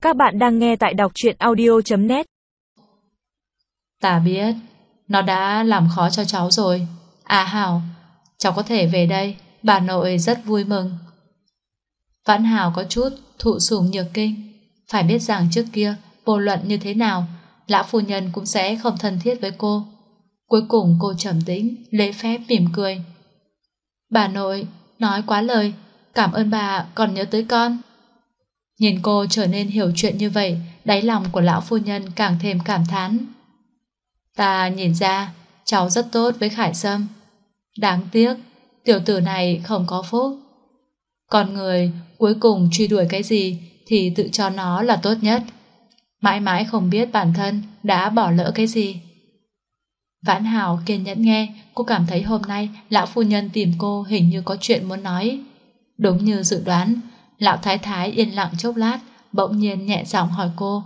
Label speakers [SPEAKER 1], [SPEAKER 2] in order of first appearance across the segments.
[SPEAKER 1] Các bạn đang nghe tại đọc truyện audio.net.
[SPEAKER 2] Ta biết, nó đã làm khó cho cháu rồi. À Hảo, cháu có thể về đây, bà nội rất vui mừng. Vãn Hảo có chút thụ sủng nhược kinh. Phải biết rằng trước kia, vô luận như thế nào, lão phu nhân cũng sẽ không thân thiết với cô. Cuối cùng cô trầm tĩnh, lễ phép mỉm cười. Bà nội, nói quá lời, cảm ơn bà còn nhớ tới con. Nhìn cô trở nên hiểu chuyện như vậy, đáy lòng của lão phu nhân càng thêm cảm thán. Ta nhìn ra, cháu rất tốt với Khải Sâm. Đáng tiếc, tiểu tử này không có phúc. Con người cuối cùng truy đuổi cái gì thì tự cho nó là tốt nhất. Mãi mãi không biết bản thân đã bỏ lỡ cái gì. Vãn Hảo kiên nhẫn nghe, cô cảm thấy hôm nay lão phu nhân tìm cô hình như có chuyện muốn nói. Đúng như dự đoán, lão thái thái yên lặng chốc lát, bỗng nhiên nhẹ giọng hỏi cô.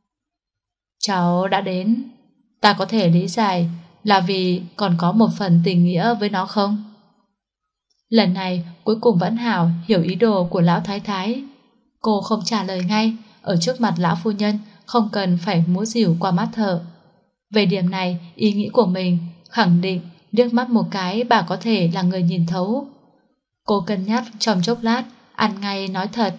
[SPEAKER 2] Cháu đã đến, ta có thể lý giải là vì còn có một phần tình nghĩa với nó không? Lần này cuối cùng Vãn Hảo hiểu ý đồ của lão thái thái. Cô không trả lời ngay, ở trước mặt lão phu nhân không cần phải múa dìu qua mắt thở. Về điểm này, ý nghĩ của mình khẳng định liếc mắt một cái bà có thể là người nhìn thấu. Cô cân nhắc trong chốc lát, ăn ngay nói thật.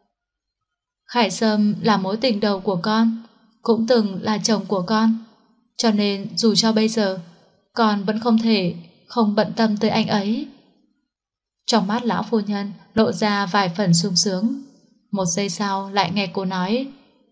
[SPEAKER 2] Khải Sâm là mối tình đầu của con, cũng từng là chồng của con. Cho nên dù cho bây giờ, con vẫn không thể không bận tâm tới anh ấy. Trong mắt lão phu nhân lộ ra vài phần sung sướng. Một giây sau lại nghe cô nói.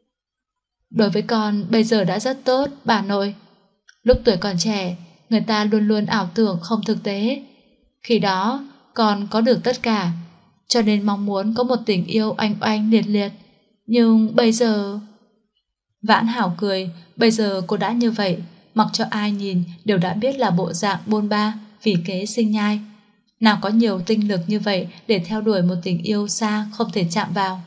[SPEAKER 2] Đối với con bây giờ đã rất tốt, bà nội. Lúc tuổi còn trẻ, người ta luôn luôn ảo tưởng không thực tế. Khi đó, con có được tất cả, cho nên mong muốn có một tình yêu oanh oanh liệt liệt. Nhưng bây giờ... Vãn Hảo cười, bây giờ cô đã như vậy, mặc cho ai nhìn đều đã biết là bộ dạng bôn ba, vì kế sinh nhai. Nào có nhiều tinh lực như vậy để theo đuổi một tình yêu xa không thể chạm vào.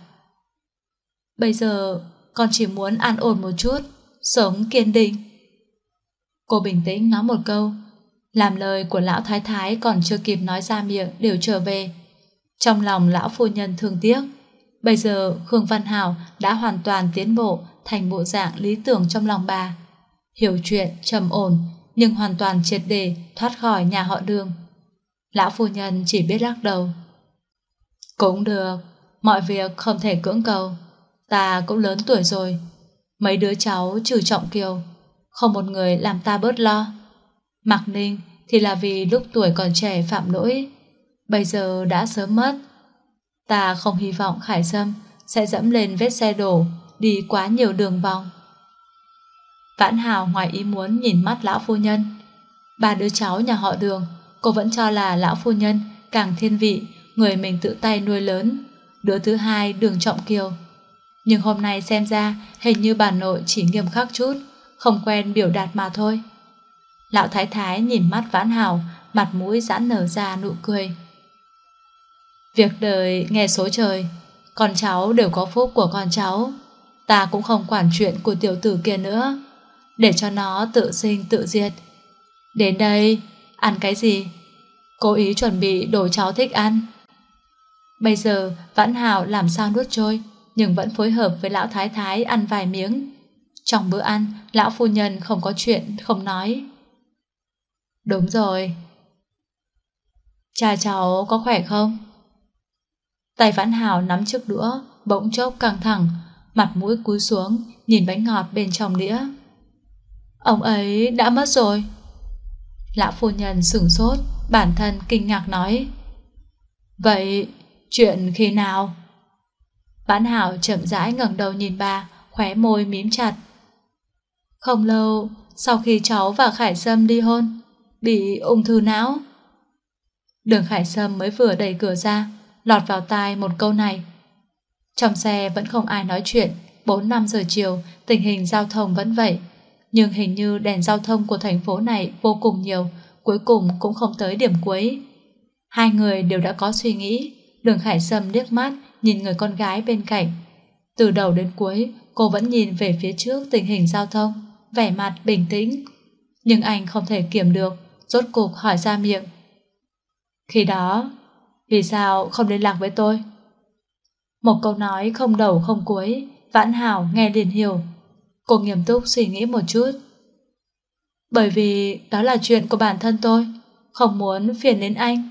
[SPEAKER 2] Bây giờ con chỉ muốn an ổn một chút, sống kiên định. Cô bình tĩnh nói một câu, làm lời của lão thái thái còn chưa kịp nói ra miệng đều trở về. Trong lòng lão phu nhân thương tiếc. Bây giờ Khương Văn Hảo đã hoàn toàn tiến bộ thành bộ dạng lý tưởng trong lòng bà. Hiểu chuyện, trầm ổn, nhưng hoàn toàn triệt để thoát khỏi nhà họ Đường. Lão phu nhân chỉ biết lắc đầu. Cũng được, mọi việc không thể cưỡng cầu. Ta cũng lớn tuổi rồi. Mấy đứa cháu trừ Trọng Kiều, không một người làm ta bớt lo. Mạc Ninh thì là vì lúc tuổi còn trẻ phạm lỗi, bây giờ đã sớm mất. Ta không hy vọng Khải Sâm sẽ dẫm lên vết xe đổ, đi quá nhiều đường vòng. Vãn Hảo ngoài ý muốn nhìn mắt lão phu nhân. Ba đứa cháu nhà họ Đường, cô vẫn cho là lão phu nhân càng thiên vị người mình tự tay nuôi lớn, đứa thứ hai Đường Trọng Kiều. Nhưng hôm nay xem ra hình như bà nội chỉ nghiêm khắc chút, không quen biểu đạt mà thôi. Lão thái thái nhìn mắt Vãn Hảo, mặt mũi giãn nở ra nụ cười. Việc đời nghe số trời, con cháu đều có phúc của con cháu. Ta cũng không quản chuyện của tiểu tử kia nữa, để cho nó tự sinh tự diệt. Đến đây, ăn cái gì? Cố ý chuẩn bị đồ cháu thích ăn. Bây giờ Vãn Hảo làm sao nuốt trôi, nhưng vẫn phối hợp với lão thái thái ăn vài miếng. Trong bữa ăn, lão phu nhân không có chuyện không nói. Đúng rồi. Cha cháu có khỏe không? Tay Vãn Hảo nắm chiếc đũa, bỗng chốc căng thẳng, mặt mũi cúi xuống, nhìn bánh ngọt bên trong đĩa. Ông ấy đã mất rồi. Lão phu nhân sửng sốt, bản thân kinh ngạc nói. Vậy, chuyện khi nào? Vãn Hảo chậm rãi ngẩng đầu nhìn bà, khóe môi mím chặt. Không lâu, sau khi cháu và Khải Sâm ly hôn, bị ung thư não. Đường Khải Sâm mới vừa đẩy cửa ra, lọt vào tai một câu này. Trong xe vẫn không ai nói chuyện. 4-5 giờ chiều, tình hình giao thông vẫn vậy, nhưng hình như đèn giao thông của thành phố này vô cùng nhiều, cuối cùng cũng không tới điểm cuối. Hai người đều đã có suy nghĩ. Đường Khải Sâm liếc mắt nhìn người con gái bên cạnh. Từ đầu đến cuối, cô vẫn nhìn về phía trước tình hình giao thông, vẻ mặt bình tĩnh. Nhưng anh không thể kiềm được, rốt cục hỏi ra miệng. Khi đó, vì sao không liên lạc với tôi? Một câu nói không đầu không cuối, Vãn Hảo nghe liền hiểu. Cô nghiêm túc suy nghĩ một chút. Bởi vì đó là chuyện của bản thân tôi, không muốn phiền đến anh.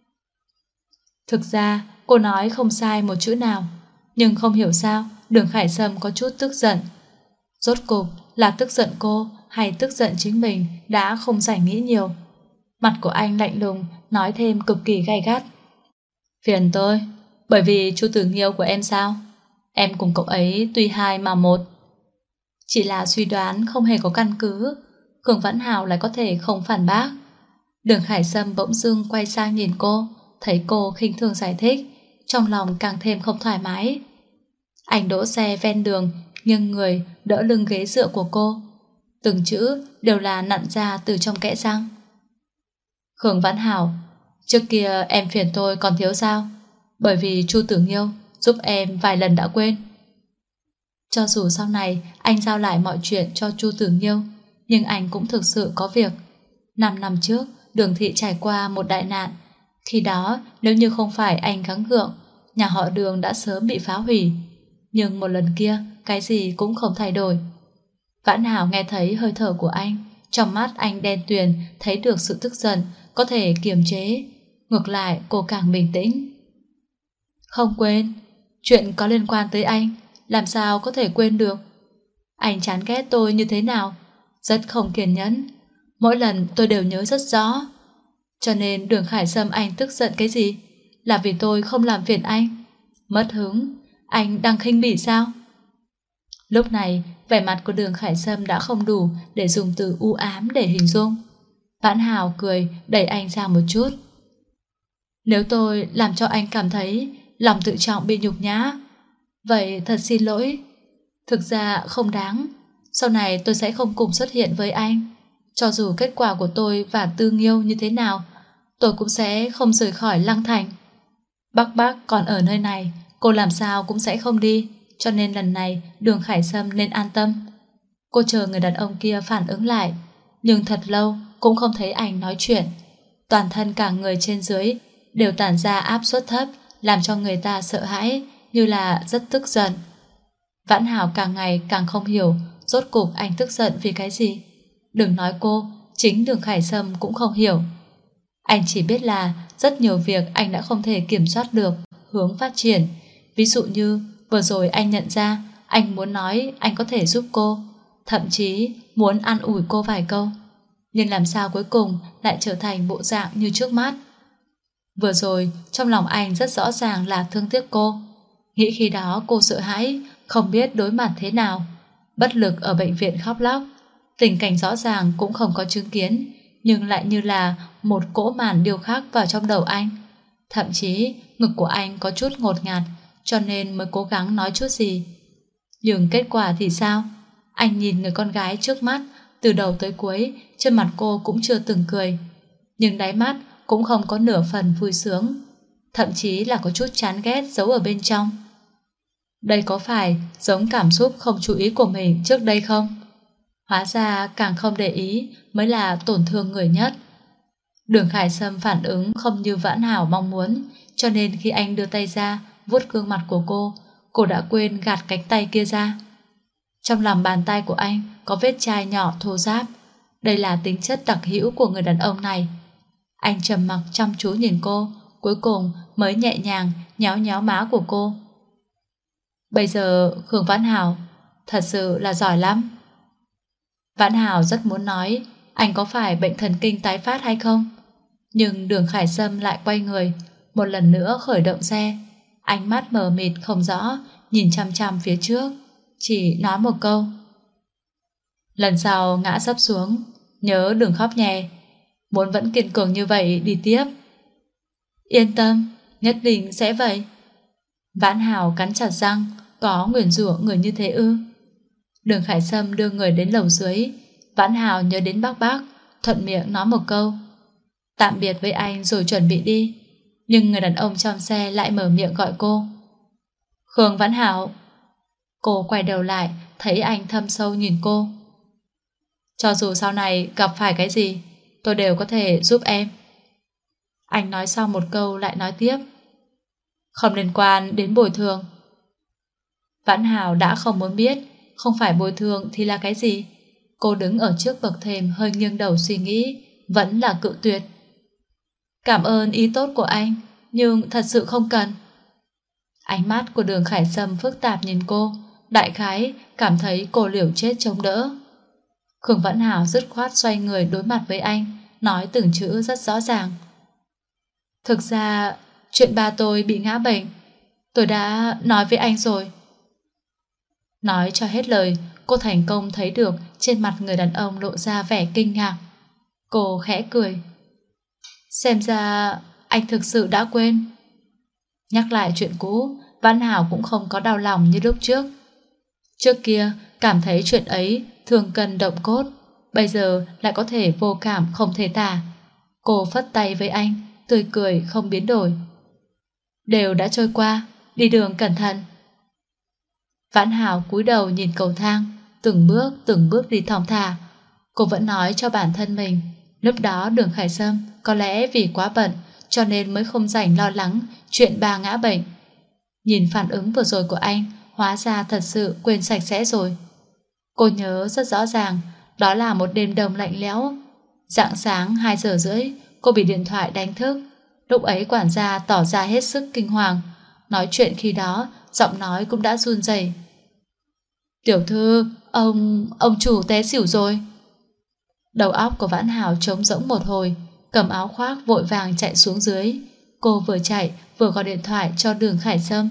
[SPEAKER 2] Thực ra cô nói không sai một chữ nào, nhưng không hiểu sao Đường Khải Sâm có chút tức giận. Rốt cục là tức giận cô hay tức giận chính mình đã không rảnh nghĩ nhiều. Mặt của anh lạnh lùng, nói thêm cực kỳ gay gắt. Phiền tôi, bởi vì Chu Tử Nghiêu của em sao? Em cùng cậu ấy tuy hai mà một. Chỉ là suy đoán không hề có căn cứ, Khương Vãn Hào lại có thể không phản bác. Đường Khải Sâm bỗng dưng quay sang nhìn cô, thấy cô khinh thường giải thích, trong lòng càng thêm không thoải mái. Anh đỗ xe ven đường, nghiêng người đỡ lưng ghế dựa của cô. Từng chữ đều là nặn ra từ trong kẽ răng. Khương Vãn Hảo, trước kia em phiền tôi còn thiếu sao? Bởi vì Chu Tử Nghiêu giúp em vài lần đã quên. Cho dù sau này anh giao lại mọi chuyện cho Chu Tử Nghiêu, nhưng anh cũng thực sự có việc. 5 năm trước, Đường thị trải qua một đại nạn. Khi đó, nếu như không phải anh gắng gượng, nhà họ Đường đã sớm bị phá hủy. Nhưng một lần kia, cái gì cũng không thay đổi. Vãn Hảo nghe thấy hơi thở của anh, trong mắt anh đen tuyền, thấy được sự tức giận, có thể kiềm chế. Ngược lại, cô càng bình tĩnh. Không quên, chuyện có liên quan tới anh, làm sao có thể quên được? Anh chán ghét tôi như thế nào? Rất không kiên nhẫn. Mỗi lần tôi đều nhớ rất rõ. Cho nên Đường Khải Sâm anh tức giận cái gì? Là vì tôi không làm phiền anh. Mất hứng, anh đang khinh bỉ sao? Lúc này, vẻ mặt của Đường Khải Sâm đã không đủ để dùng từ u ám để hình dung. Vãn Hào cười đẩy anh ra một chút. Nếu tôi làm cho anh cảm thấy lòng tự trọng bị nhục nhã, vậy thật xin lỗi. Thực ra không đáng. Sau này tôi sẽ không cùng xuất hiện với anh. Cho dù kết quả của tôi và Tư Nghiêu như thế nào, tôi cũng sẽ không rời khỏi Lăng Thành. Bác còn ở nơi này, cô làm sao cũng sẽ không đi. Cho nên lần này Đường Khải Sâm nên an tâm. Cô chờ người đàn ông kia phản ứng lại, nhưng thật lâu cũng không thấy anh nói chuyện. Toàn thân cả người trên dưới đều tản ra áp suất thấp, làm cho người ta sợ hãi, như là rất tức giận. Vãn Hảo càng ngày càng không hiểu rốt cục anh tức giận vì cái gì. Đừng nói cô, chính Đường Khải Sâm cũng không hiểu. Anh chỉ biết là rất nhiều việc anh đã không thể kiểm soát được hướng phát triển. Ví dụ như vừa rồi anh nhận ra anh muốn nói anh có thể giúp cô, thậm chí muốn an ủi cô vài câu, nhưng làm sao cuối cùng lại trở thành bộ dạng như trước mắt. Vừa rồi trong lòng anh rất rõ ràng là thương tiếc cô, nghĩ khi đó cô sợ hãi, không biết đối mặt thế nào, bất lực ở bệnh viện khóc lóc. Tình cảnh rõ ràng cũng không có chứng kiến, nhưng lại như là một cỗ màn điêu khắc vào trong đầu anh. Thậm chí ngực của anh có chút ngột ngạt, cho nên mới cố gắng nói chút gì. Nhưng kết quả thì sao? Anh nhìn người con gái trước mắt, từ đầu tới cuối trên mặt cô cũng chưa từng cười, nhưng đáy mắt cũng không có nửa phần vui sướng, thậm chí là có chút chán ghét giấu ở bên trong. Đây có phải giống cảm xúc không chú ý của mình trước đây không? Hóa ra càng không để ý mới là tổn thương người nhất. Đường Khải Sâm phản ứng không như Vãn Hảo mong muốn, cho nên khi anh đưa tay ra vuốt gương mặt của cô đã quên gạt cánh tay kia ra. Trong lòng bàn tay của anh có vết chai nhỏ thô ráp. Đây là tính chất đặc hữu của người đàn ông này. Anh trầm mặc chăm chú nhìn cô, cuối cùng mới nhẹ nhàng nhéo nhéo má của cô. Bây giờ Khương Vãn Hảo thật sự là giỏi lắm. Vãn Hảo rất muốn nói anh có phải bệnh thần kinh tái phát hay không, nhưng Đường Khải Sâm lại quay người, một lần nữa khởi động xe. Ánh mắt mờ mịt không rõ, nhìn chăm chăm phía trước, chỉ nói một câu: lần sau ngã sấp xuống, nhớ đừng khóc nhè, muốn vẫn kiên cường như vậy đi tiếp. Yên tâm, nhất định sẽ vậy. Vãn Hảo cắn chặt răng, có nguyền rủa người như thế ư? Đường Khải Sâm đưa người đến lầu dưới. Vãn Hảo nhớ đến bác, thuận miệng nói một câu tạm biệt với anh rồi chuẩn bị đi. Nhưng người đàn ông trong xe lại mở miệng gọi cô. Khương Vãn Hảo. Cô quay đầu lại, thấy anh thâm sâu nhìn cô. Cho dù sau này gặp phải cái gì, tôi đều có thể giúp em. Anh nói xong một câu lại nói tiếp. Không liên quan đến bồi thường. Vãn Hào đã không muốn biết, không phải bồi thường thì là cái gì. Cô đứng ở trước bậc thềm hơi nghiêng đầu suy nghĩ, vẫn là cự tuyệt. Cảm ơn ý tốt của anh, nhưng thật sự không cần. Ánh mắt của Đường Khải Sâm phức tạp nhìn cô, đại khái cảm thấy cô liều chết chống đỡ. Khương Vãn Hào dứt khoát xoay người đối mặt với anh, nói từng chữ rất rõ ràng. Thực ra, chuyện ba tôi bị ngã bệnh, tôi đã nói với anh rồi. Nói cho hết lời, cô thành công thấy được trên mặt người đàn ông lộ ra vẻ kinh ngạc. Cô khẽ cười. Xem ra anh thực sự đã quên. Nhắc lại chuyện cũ, Vãn Hào cũng không có đau lòng như lúc trước. Trước kia cảm thấy chuyện ấy thường cần động cốt, bây giờ lại có thể vô cảm không thể tả. Cô phất tay với anh, tươi cười không biến đổi. Đều đã trôi qua, đi đường cẩn thận. Vãn Hào cúi đầu nhìn cầu thang, từng bước đi thong thả. Cô vẫn nói cho bản thân mình, lúc đó Đường Khải Sâm có lẽ vì quá bận cho nên mới không rảnh lo lắng chuyện bà ngã bệnh. Nhìn phản ứng vừa rồi của anh, hóa ra thật sự quên sạch sẽ rồi. Cô nhớ rất rõ ràng, đó là một đêm đông lạnh lẽo. Rạng sáng 2 giờ rưỡi, cô bị điện thoại đánh thức. Lúc ấy quản gia tỏ ra hết sức kinh hoàng. Nói chuyện khi đó, giọng nói cũng đã run rẩy. Tiểu thư, ông chủ té xỉu rồi. Đầu óc của Vãn Hào trống rỗng một hồi, cầm áo khoác vội vàng chạy xuống dưới. Cô vừa chạy vừa gọi điện thoại cho Đường Khải Sâm.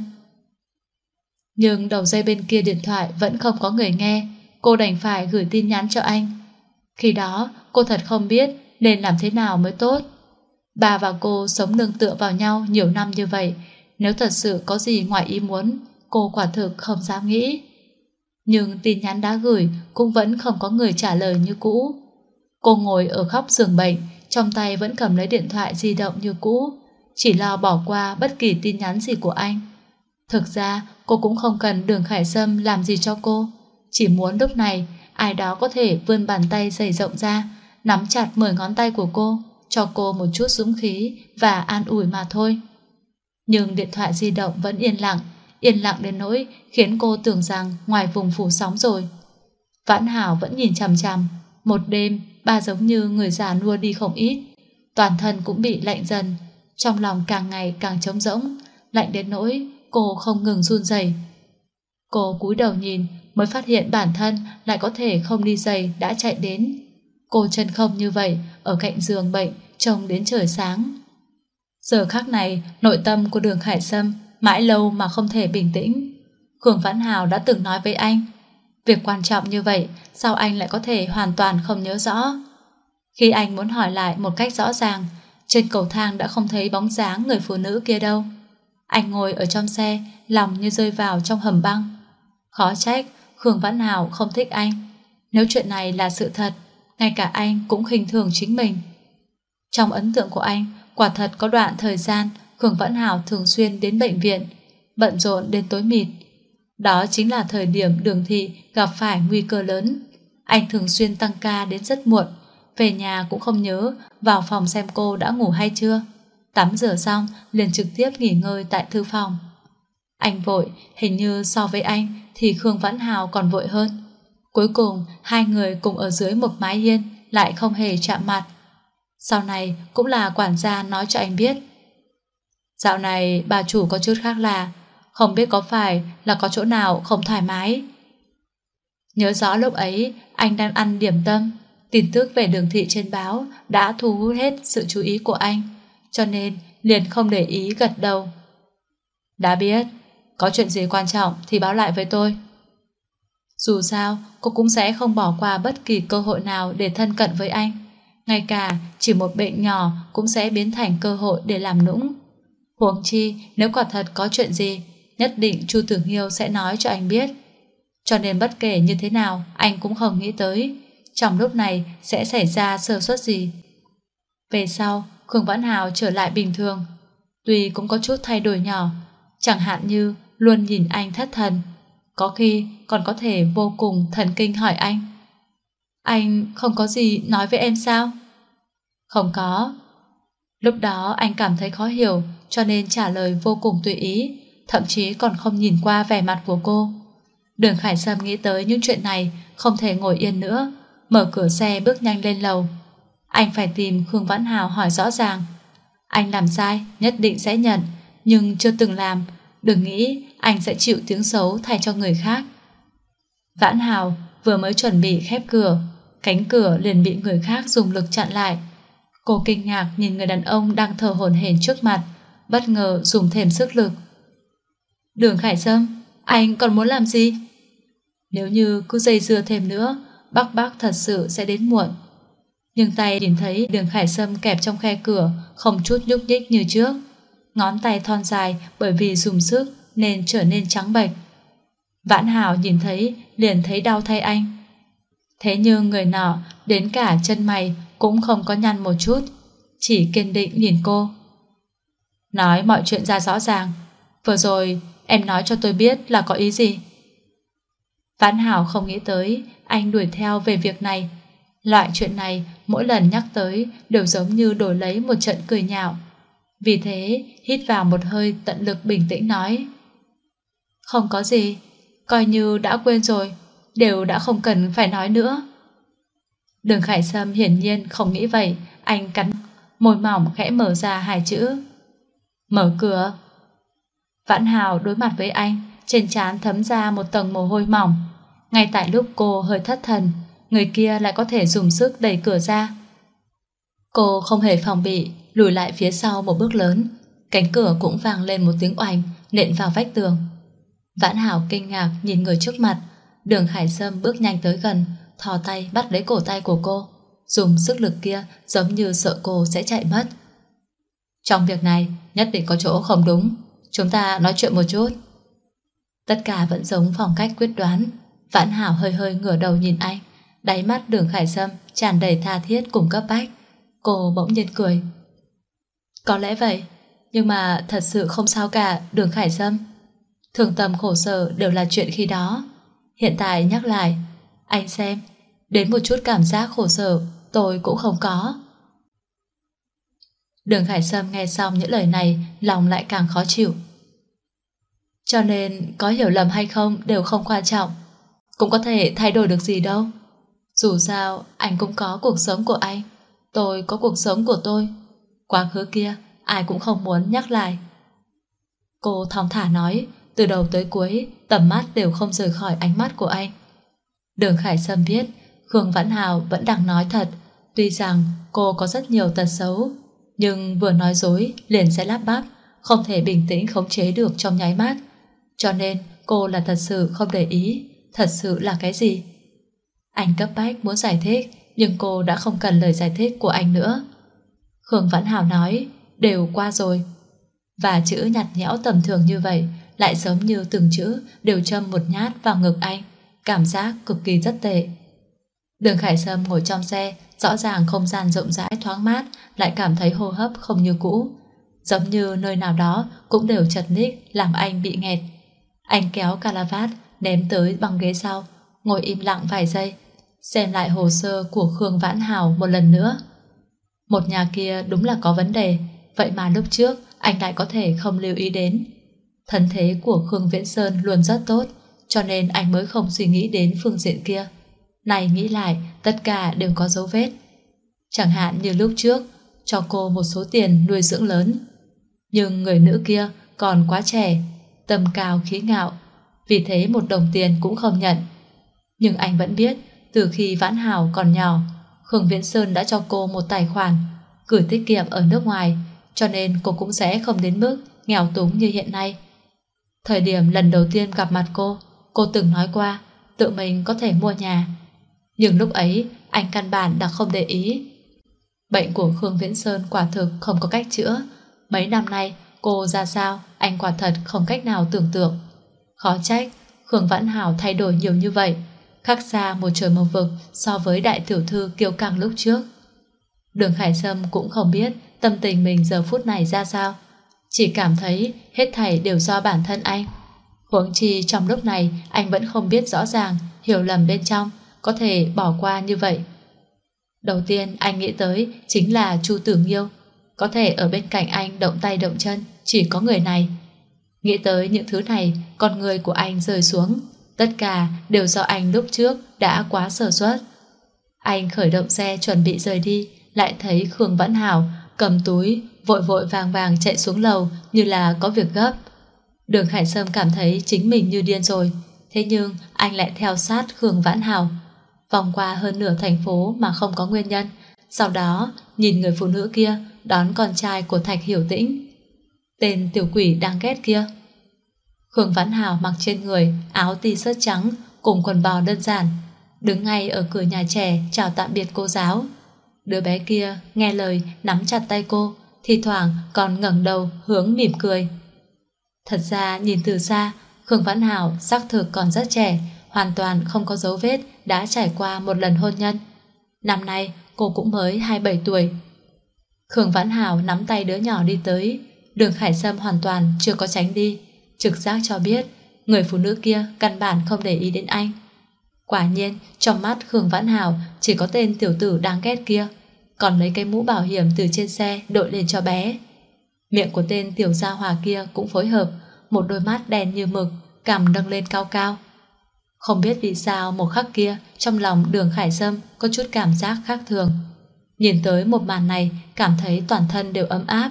[SPEAKER 2] Nhưng đầu dây bên kia điện thoại vẫn không có người nghe. Cô đành phải gửi tin nhắn cho anh. Khi đó cô thật không biết nên làm thế nào mới tốt. Bà và cô sống nương tựa vào nhau nhiều năm như vậy, nếu thật sự có gì ngoài ý muốn, cô quả thực không dám nghĩ. Nhưng tin nhắn đã gửi cũng vẫn không có người trả lời như cũ. Cô ngồi ở góc giường bệnh, trong tay vẫn cầm lấy điện thoại di động như cũ, chỉ lo bỏ qua bất kỳ tin nhắn gì của anh. Thực ra cô cũng không cần Đường Khải Sâm làm gì cho cô, chỉ muốn lúc này ai đó có thể vươn bàn tay dày rộng ra, nắm chặt 10 ngón tay của cô, cho cô một chút dũng khí và an ủi mà thôi. Nhưng điện thoại di động vẫn yên lặng đến nỗi khiến cô tưởng rằng ngoài vùng phủ sóng rồi. Vãn Hảo vẫn nhìn chằm chằm. Một đêm bà giống như người già nua đi không ít, toàn thân cũng bị lạnh dần, trong lòng càng ngày càng trống rỗng, lạnh đến nỗi cô không ngừng run rẩy. Cô cúi đầu nhìn mới phát hiện bản thân lại có thể không đi giày đã chạy đến. Cô chân không như vậy ở cạnh giường bệnh trông đến trời sáng. Giờ khắc này nội tâm của Đường Khải Sâm mãi lâu mà không thể bình tĩnh. Khương Vãn Hào đã từng nói với anh, việc quan trọng như vậy sao anh lại có thể hoàn toàn không nhớ rõ. Khi anh muốn hỏi lại một cách rõ ràng, trên cầu thang đã không thấy bóng dáng người phụ nữ kia đâu. Anh ngồi ở trong xe, lòng như rơi vào trong hầm băng. Khó trách Khương Vãn Hào không thích anh. Nếu chuyện này là sự thật, ngay cả anh cũng khinh thường chính mình. Trong ấn tượng của anh, quả thật có đoạn thời gian Khương Vãn Hào thường xuyên đến bệnh viện, bận rộn đến tối mịt. Đó chính là thời điểm Đường thị gặp phải nguy cơ lớn. Anh thường xuyên tăng ca đến rất muộn, về nhà cũng không nhớ vào phòng xem cô đã ngủ hay chưa. Tắm rửa xong liền trực tiếp nghỉ ngơi tại thư phòng. Anh vội, hình như so với anh thì Khương Vãn Hào còn vội hơn. Cuối cùng hai người cùng ở dưới một mái hiên, lại không hề chạm mặt. Sau này cũng là quản gia nói cho anh biết. Dạo này bà chủ có chút khác lạ, không biết có phải là có chỗ nào không thoải mái. Nhớ rõ lúc ấy anh đang ăn điểm tâm, tin tức về Đường thị trên báo đã thu hút hết sự chú ý của anh, cho nên liền không để ý gật đầu. Đã biết, có chuyện gì quan trọng thì báo lại với tôi. Dù sao cô cũng sẽ không bỏ qua bất kỳ cơ hội nào để thân cận với anh. Ngay cả chỉ một bệnh nhỏ cũng sẽ biến thành cơ hội để làm nũng. Huống chi nếu quả thật có chuyện gì, nhất định Chu Tử Nghiêu sẽ nói cho anh biết. Cho nên bất kể như thế nào, anh cũng không nghĩ tới trong lúc này sẽ xảy ra sơ suất gì. Về sau, Khương Vãn Hào trở lại bình thường, tuy cũng có chút thay đổi nhỏ, chẳng hạn như luôn nhìn anh thất thần, có khi còn có thể vô cùng thần kinh hỏi anh không có gì nói với em sao? Không có. Lúc đó anh cảm thấy khó hiểu, cho nên trả lời vô cùng tùy ý, thậm chí còn không nhìn qua vẻ mặt của cô. Đường Khải Sâm nghĩ tới những chuyện này, không thể ngồi yên nữa, mở cửa xe bước nhanh lên lầu. Anh phải tìm Khương Vãn Hào hỏi rõ ràng. Anh làm sai nhất định sẽ nhận, nhưng chưa từng làm, đừng nghĩ anh sẽ chịu tiếng xấu thay cho người khác. Vãn Hào vừa mới chuẩn bị khép cửa, cánh cửa liền bị người khác dùng lực chặn lại. Cô kinh ngạc nhìn người đàn ông đang thở hổn hển trước mặt, bất ngờ dùng thêm sức lực. Đường Khải Sâm, anh còn muốn làm gì? Nếu như cứ dây dưa thêm nữa, bác thật sự sẽ đến muộn. Nhưng tay nhìn thấy Đường Khải Sâm kẹp trong khe cửa, không chút nhúc nhích như trước. Ngón tay thon dài bởi vì dùng sức nên trở nên trắng bệch. Vãn Hào nhìn thấy liền thấy đau thay anh. Thế nhưng người nọ đến cả chân mày cũng không có nhăn một chút, chỉ kiên định nhìn cô. Nói mọi chuyện ra rõ ràng. Vừa rồi em nói cho tôi biết là có ý gì? Vãn Hào không nghĩ tới anh đuổi theo về việc này. Loại chuyện này mỗi lần nhắc tới đều giống như đổi lấy một trận cười nhạo. Vì thế hít vào một hơi tận lực bình tĩnh nói. Không có gì, coi như đã quên rồi, đều đã không cần phải nói nữa. Đường Khải Sâm hiển nhiên không nghĩ vậy, anh cắn môi mỏng khẽ mở ra hai chữ. Mở cửa. Vãn Hào đối mặt với anh, trên trán thấm ra một tầng mồ hôi mỏng. Ngay tại lúc cô hơi thất thần, người kia lại có thể dùng sức đẩy cửa ra. Cô không hề phòng bị, lùi lại phía sau một bước lớn. Cánh cửa cũng vang lên một tiếng oành, nện vào vách tường. Vãn Hào kinh ngạc nhìn người trước mặt. Đường Khải Sâm bước nhanh tới gần, thò tay bắt lấy cổ tay của cô, dùng sức lực kia giống như sợ cô sẽ chạy mất. Trong việc này nhất định có chỗ không đúng, chúng ta nói chuyện một chút. Tất cả vẫn giống phong cách quyết đoán. Vãn Hào hơi hơi ngửa đầu nhìn anh, đáy mắt Đường Khải Sâm tràn đầy tha thiết cùng cấp bách. Cô bỗng nhiên cười. Có lẽ vậy, nhưng mà thật sự không sao cả, Đường Khải Sâm. Thương tâm khổ sở đều là chuyện khi đó. Hiện tại nhắc lại, anh xem, đến một chút cảm giác khổ sở tôi cũng không có. Đường Khải Sâm nghe xong những lời này, lòng lại càng khó chịu. Cho nên có hiểu lầm hay không đều không quan trọng, cũng có thể thay đổi được gì đâu. Dù sao anh cũng có cuộc sống của anh, tôi có cuộc sống của tôi. Quá khứ kia ai cũng không muốn nhắc lại. Cô thong thả nói, từ đầu tới cuối tầm mắt đều không rời khỏi ánh mắt của anh. Đường Khải Sâm biết Khương Vãn Hào vẫn đang nói thật. Tuy rằng cô có rất nhiều tật xấu, nhưng vừa nói dối liền sẽ lắp bắp, không thể bình tĩnh khống chế được trong nháy mắt. Cho nên cô là thật sự không để ý thật sự là cái gì. Anh cấp bách muốn giải thích, nhưng cô đã không cần lời giải thích của anh nữa. Khương Vãn Hào nói, đều qua rồi. Và chữ nhạt nhẽo tầm thường như vậy lại giống như từng chữ đều châm một nhát vào ngực anh, cảm giác cực kỳ rất tệ. Đường Khải Sâm ngồi trong xe, rõ ràng không gian rộng rãi thoáng mát, lại cảm thấy hô hấp không như cũ, giống như nơi nào đó cũng đều chật ních làm anh bị nghẹt. Anh kéo calavat ném tới băng ghế sau, ngồi im lặng vài giây, xem lại hồ sơ của Khương Vãn Hào một lần nữa. Một nhà kia đúng là có vấn đề, vậy mà lúc trước anh lại có thể không lưu ý đến. Thân thế của Khương Viễn Sơn luôn rất tốt, cho nên anh mới không suy nghĩ đến phương diện kia. Này nghĩ lại, tất cả đều có dấu vết. Chẳng hạn như lúc trước cho cô một số tiền nuôi dưỡng lớn, nhưng người nữ kia còn quá trẻ, tâm cao khí ngạo, vì thế một đồng tiền cũng không nhận. Nhưng anh vẫn biết, từ khi Vãn Hào còn nhỏ, Khương Viễn Sơn đã cho cô một tài khoản gửi tiết kiệm ở nước ngoài, cho nên cô cũng sẽ không đến mức nghèo túng như hiện nay. Thời điểm lần đầu tiên gặp mặt cô từng nói qua tự mình có thể mua nhà, nhưng lúc ấy anh căn bản đã không để ý. Bệnh của Khương Viễn Sơn quả thực không có cách chữa. Mấy năm nay cô ra sao anh quả thật không cách nào tưởng tượng. Khó trách Khương Vãn Hào thay đổi nhiều như vậy, khác xa một trời một vực so với đại tiểu thư kiêu căng lúc trước. Đường Khải Sâm cũng không biết tâm tình mình giờ phút này ra sao, chỉ cảm thấy hết thảy đều do bản thân anh. Huống chi trong lúc này anh vẫn không biết rõ ràng hiểu lầm bên trong, có thể bỏ qua như vậy. Đầu tiên anh nghĩ tới chính là Chu Tử Nghiêu, có thể ở bên cạnh anh động tay động chân chỉ có người này. Nghĩ tới những thứ này, con người của anh rơi xuống. Tất cả đều do anh lúc trước đã quá sơ suất. Anh khởi động xe chuẩn bị rời đi, lại thấy Khương Vãn Hảo cầm túi vội vội vàng vàng chạy xuống lầu như là có việc gấp. Đường Khải Sâm cảm thấy chính mình như điên rồi, thế nhưng anh lại theo sát Khương Vãn Hảo, vòng qua hơn nửa thành phố mà không có nguyên nhân. Sau đó nhìn người phụ nữ kia đón con trai của Thạch Hiểu Tĩnh, tên tiểu quỷ đáng ghét kia. Khương Vãn Hảo mặc trên người áo t-shirt trắng cùng quần bò đơn giản, đứng ngay ở cửa nhà trẻ chào tạm biệt cô giáo. Đứa bé kia nghe lời nắm chặt tay cô, thi thoảng còn ngẩng đầu hướng mỉm cười. Thật ra nhìn từ xa, Khương Vãn Hảo xác thực còn rất trẻ, hoàn toàn không có dấu vết đã trải qua một lần hôn nhân. Năm nay cô cũng mới 27 tuổi. Khương Vãn Hảo nắm tay đứa nhỏ đi tới, Đường Khải Sâm hoàn toàn chưa có tránh đi, trực giác cho biết người phụ nữ kia căn bản không để ý đến anh. Quả nhiên trong mắt Khương Vãn Hảo chỉ có tên tiểu tử đáng ghét kia, còn lấy cái mũ bảo hiểm từ trên xe đội lên cho bé. Miệng của tên tiểu gia hỏa kia cũng phối hợp, một đôi mắt đen như mực, cằm nâng lên cao cao. Không biết vì sao một khắc kia trong lòng Đường Khải Sâm có chút cảm giác khác thường. Nhìn tới một màn này cảm thấy toàn thân đều ấm áp.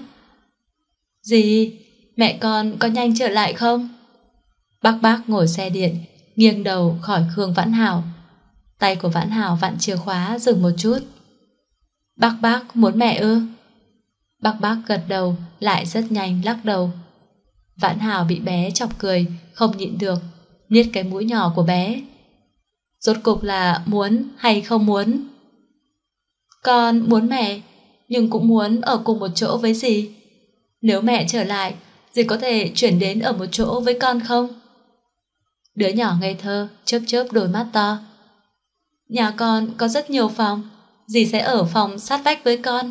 [SPEAKER 2] Gì? Mẹ con có nhanh trở lại không? Bác ngồi xe điện, nghiêng đầu khỏi Khương Vãn Hảo. Tay của Vãn Hảo vặn chìa khóa dừng một chút. Bác muốn mẹ ư? Bác gật đầu, lại rất nhanh lắc đầu. Vãn Hảo bị bé chọc cười, không nhịn được, niết cái mũi nhỏ của bé. Rốt cục là muốn hay không muốn? Con muốn mẹ, nhưng cũng muốn ở cùng một chỗ với dì. Nếu mẹ trở lại, dì có thể chuyển đến ở một chỗ với con không? Đứa nhỏ ngây thơ chớp chớp đôi mắt to. Nhà con có rất nhiều phòng, dì sẽ ở phòng sát vách với con.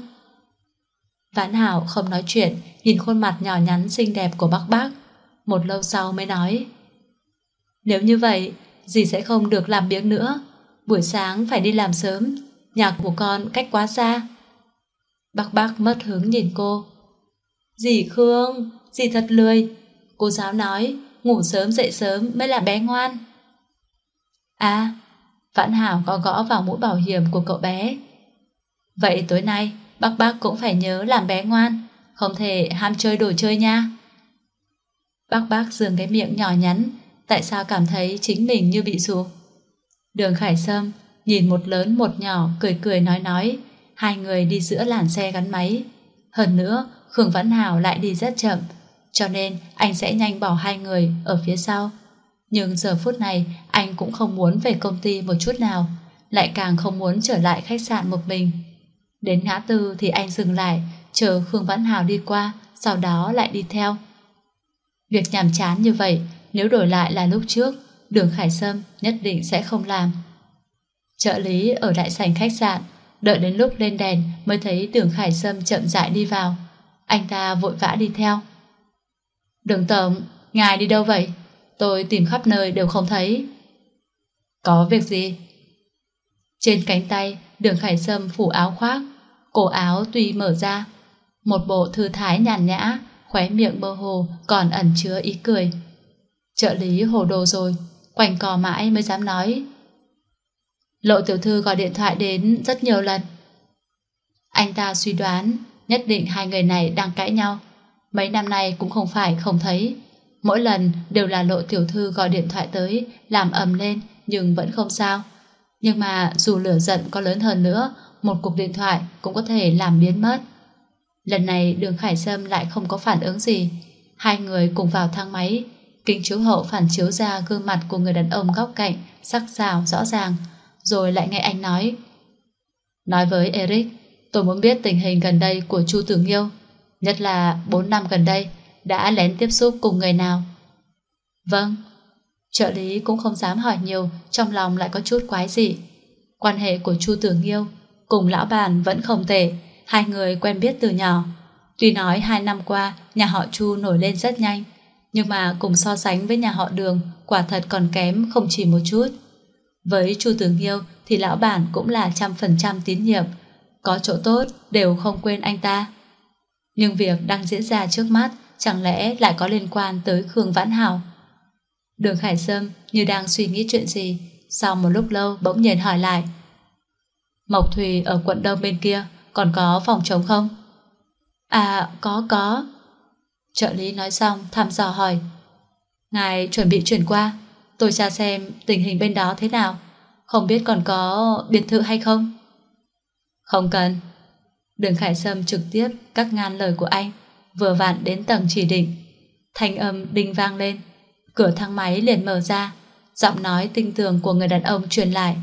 [SPEAKER 2] Vãn Hảo không nói chuyện, nhìn khuôn mặt nhỏ nhắn xinh đẹp của bác. Một lâu sau mới nói, nếu như vậy dì sẽ không được làm biếng nữa, buổi sáng phải đi làm sớm, nhà của con cách quá xa. Bác mất hứng nhìn cô. Dì Khương, dì thật lười, cô giáo nói ngủ sớm dậy sớm mới là bé ngoan. À, Vãn Hảo có gõ vào mũ bảo hiểm của cậu bé. Vậy tối nay bác cũng phải nhớ làm bé ngoan, không thể ham chơi đồ chơi nha. Bác dường cái miệng nhỏ nhắn, tại sao cảm thấy chính mình như bị dụ. Đường Khải Sâm nhìn một lớn một nhỏ, cười nói, hai người đi giữa làn xe gắn máy. Hơn nữa Khương Vãn Hảo lại đi rất chậm, cho nên anh sẽ nhanh bỏ hai người ở phía sau. Nhưng giờ phút này anh cũng không muốn về công ty một chút nào, lại càng không muốn trở lại khách sạn một mình. Đến ngã tư thì anh dừng lại, chờ Khương Vãn Hảo đi qua, sau đó lại đi theo. Việc nhàm chán như vậy, nếu đổi lại là lúc trước, Đường Khải Sâm nhất định sẽ không làm. Trợ lý ở đại sảnh khách sạn, đợi đến lúc lên đèn mới thấy Đường Khải Sâm chậm rãi đi vào. Anh ta vội vã đi theo. Đường tổng, ngài đi đâu vậy? Tôi tìm khắp nơi đều không thấy. Có việc gì? Trên cánh tay Đường Khải Sâm phủ áo khoác, cổ áo tuy mở ra, một bộ thư thái nhàn nhã, khóe miệng mơ hồ còn ẩn chứa ý cười. Trợ lý hồ đồ rồi, quanh cò mãi mới dám nói. Lộ tiểu thư gọi điện thoại đến rất nhiều lần. Anh ta suy đoán nhất định hai người này đang cãi nhau. Mấy năm nay cũng không phải không thấy, mỗi lần đều là Lộ tiểu thư gọi điện thoại tới làm ầm lên, nhưng vẫn không sao. Nhưng mà dù lửa giận có lớn hơn nữa, một cuộc điện thoại cũng có thể làm biến mất. Lần này Đường Khải Sâm lại không có phản ứng gì. Hai người cùng vào thang máy, kính chiếu hậu phản chiếu ra gương mặt của người đàn ông góc cạnh, sắc sảo rõ ràng. Rồi lại nghe anh nói với Eric, tôi muốn biết tình hình gần đây của Chu Tử Nghiêu, nhất là 4 năm gần đây đã lén tiếp xúc cùng người nào. Vâng. Trợ lý cũng không dám hỏi nhiều, trong lòng lại có chút quái dị. Quan hệ của Chu Tử Nghiêu cùng lão bàn vẫn không tệ, hai người quen biết từ nhỏ. Tuy nói 2 năm qua nhà họ Chu nổi lên rất nhanh, nhưng mà cùng so sánh với nhà họ Đường, quả thật còn kém không chỉ một chút. Với Chu Tử Nghiêu thì lão bản cũng là 100% tín nhiệm, có chỗ tốt đều không quên anh ta. Nhưng việc đang diễn ra trước mắt chẳng lẽ lại có liên quan tới Khương Vãn Hảo? Đường Khải Sâm như đang suy nghĩ chuyện gì, sau một lúc lâu bỗng nhiên hỏi lại. Mộc Thủy ở quận Đông bên kia còn có phòng trống không? À, có. Trợ lý nói xong thăm dò hỏi. Ngài chuẩn bị chuyển qua, tôi tra xem tình hình bên đó thế nào, không biết còn có biệt thự hay không? Không cần. Đường Khải Sâm trực tiếp cắt ngang lời của anh, vừa vặn đến tầng chỉ định. Thanh âm đinh vang lên, cửa thang máy liền mở ra, giọng nói tinh tường của người đàn ông truyền lại.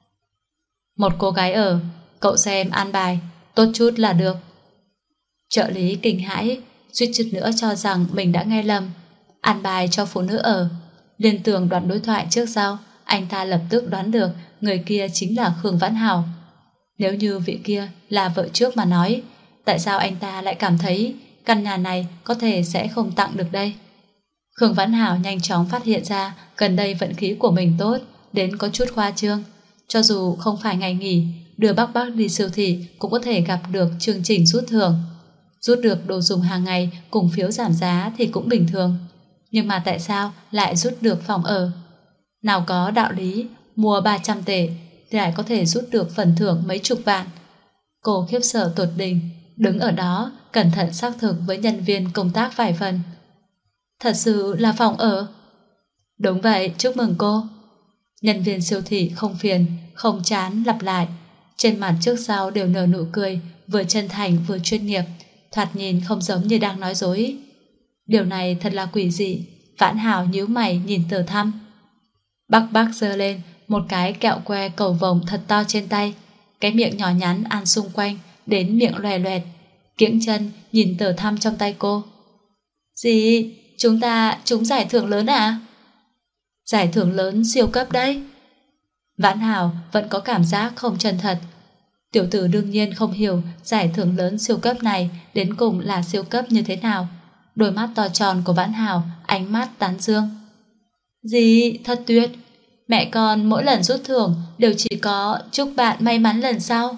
[SPEAKER 2] Một cô gái ở, cậu xem an bài, tốt chút là được. Trợ lý kinh hãi, suýt chút nữa cho rằng mình đã nghe lầm. An bài cho phụ nữ ở. Liên tưởng đoạn đối thoại trước sau, anh ta lập tức đoán được người kia chính là Khương Vãn Hảo. Nếu như vị kia là vợ trước mà nói, tại sao anh ta lại cảm thấy căn nhà này có thể sẽ không tặng được đây? Khương Vãn Hảo nhanh chóng phát hiện ra gần đây vận khí của mình tốt đến có chút khoa trương. Cho dù không phải ngày nghỉ, đưa bác đi siêu thị cũng có thể gặp được chương trình rút thưởng. Rút được đồ dùng hàng ngày cùng phiếu giảm giá thì cũng bình thường. Nhưng mà tại sao lại rút được phòng ở? Nào có đạo lý mua 300 tệ thì lại có thể rút được phần thưởng mấy chục vạn. Cô khiếp sợ tột đỉnh, đứng ở đó cẩn thận xác thực với nhân viên công tác vài phần. Thật sự là phòng ở? Đúng vậy, chúc mừng cô. Nhân viên siêu thị không phiền, không chán lặp lại. Trên mặt trước sau đều nở nụ cười, vừa chân thành vừa chuyên nghiệp, thoạt nhìn không giống như đang nói dối. Điều này thật là quỷ dị. Vãn Hảo nhíu mày nhìn tờ thăm. Bác giơ lên một cái kẹo que cầu vồng thật to trên tay, cái miệng nhỏ nhắn ăn xung quanh đến miệng loè loẹt, kiễng chân nhìn tờ thăm trong tay cô. Gì? Chúng ta trúng giải thưởng lớn à? Giải thưởng lớn siêu cấp đấy. Vãn Hảo vẫn có cảm giác không chân thật. Tiểu tử đương nhiên không hiểu giải thưởng lớn siêu cấp này đến cùng là siêu cấp như thế nào. Đôi mắt to tròn của Vãn Hảo ánh mắt tán dương. Gì? Thật tuyệt. Mẹ con mỗi lần rút thưởng đều chỉ có chúc bạn may mắn lần sau.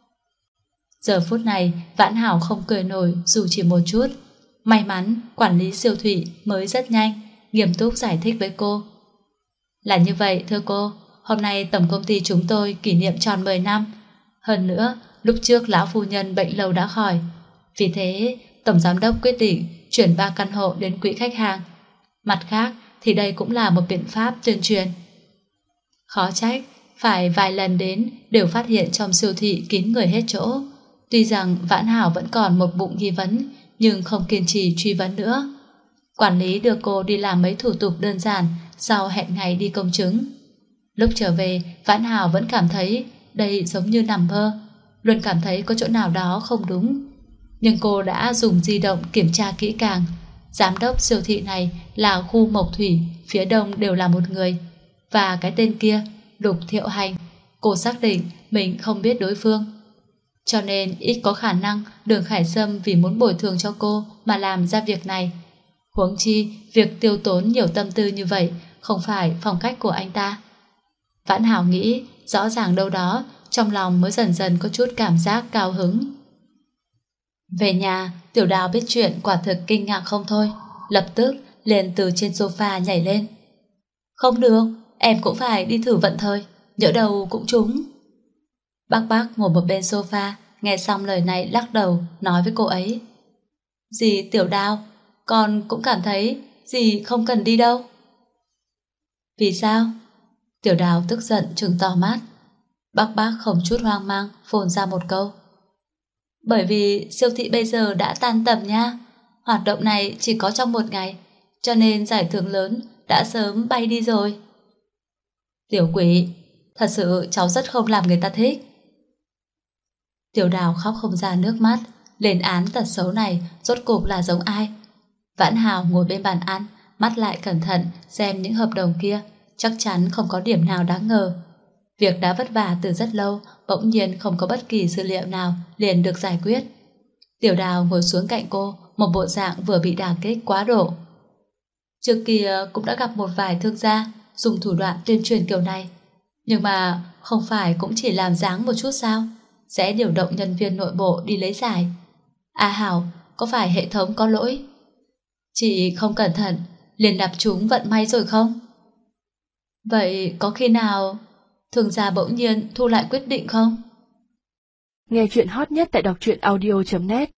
[SPEAKER 2] Giờ phút này Vãn Hảo không cười nổi dù chỉ một chút. May mắn quản lý siêu thị mới rất nhanh, nghiêm túc giải thích với cô. Là như vậy thưa cô, hôm nay tổng công ty chúng tôi kỷ niệm tròn 10 năm. Hơn nữa, lúc trước lão phu nhân bệnh lâu đã khỏi. Vì thế, tổng giám đốc quyết định chuyển 3 căn hộ đến quỹ khách hàng. Mặt khác thì đây cũng là một biện pháp tuyên truyền. Khó trách, phải vài lần đến đều phát hiện trong siêu thị kín người hết chỗ. Tuy rằng Vãn Hảo vẫn còn một bụng nghi vấn, nhưng không kiên trì truy vấn nữa. Quản lý đưa cô đi làm mấy thủ tục đơn giản, sau hẹn ngày đi công chứng. Lúc trở về, Vãn Hảo vẫn cảm thấy đây giống như nằm mơ, luôn cảm thấy có chỗ nào đó không đúng. Nhưng cô đã dùng di động kiểm tra kỹ càng. Giám đốc siêu thị này là khu Mộc Thủy, phía đông đều là một người. Và cái tên kia, Lục Thiệu Hành, cô xác định mình không biết đối phương. Cho nên ít có khả năng Đường Khải Sâm vì muốn bồi thường cho cô mà làm ra việc này. Huống chi, việc tiêu tốn nhiều tâm tư như vậy không phải phong cách của anh ta. Vãn Hảo nghĩ, rõ ràng đâu đó, trong lòng mới dần dần có chút cảm giác cao hứng. Về nhà, Tiểu Đào biết chuyện quả thực kinh ngạc không thôi, lập tức liền từ trên sofa nhảy lên. Không được, em cũng phải đi thử vận thời, nhỡ đầu cũng trúng. Bác ngồi một bên sofa, nghe xong lời này lắc đầu, nói với cô ấy. Dì Tiểu Đào, con cũng cảm thấy dì không cần đi đâu. Vì sao? Tiểu Đào tức giận trừng to mắt. Bác không chút hoang mang phồn ra một câu. Bởi vì siêu thị bây giờ đã tan tầm nha. Hoạt động này chỉ có trong một ngày, cho nên giải thưởng lớn đã sớm bay đi rồi. Tiểu quỷ, thật sự cháu rất không làm người ta thích. Tiểu Đào khóc không ra nước mắt, lên án tật xấu này rốt cuộc là giống ai. Vãn Hào ngồi bên bàn ăn, mắt lại cẩn thận xem những hợp đồng kia, chắc chắn không có điểm nào đáng ngờ. Việc đã vất vả từ rất lâu, bỗng nhiên không có bất kỳ dữ liệu nào liền được giải quyết. Tiểu Đào ngồi xuống cạnh cô, một bộ dạng vừa bị đả kích quá độ. Trước kia cũng đã gặp một vài thương gia dùng thủ đoạn tuyên truyền kiểu này, nhưng mà không phải cũng chỉ làm dáng một chút sao? Sẽ điều động nhân viên nội bộ đi lấy giải. À Hảo, có phải hệ thống có lỗi? Chị không cẩn thận liền đạp trúng vận may rồi không? Vậy có khi nào Thường gia bỗng nhiên thu lại quyết định không?
[SPEAKER 1] Nghe chuyện hot nhất tại đọc truyện audio.net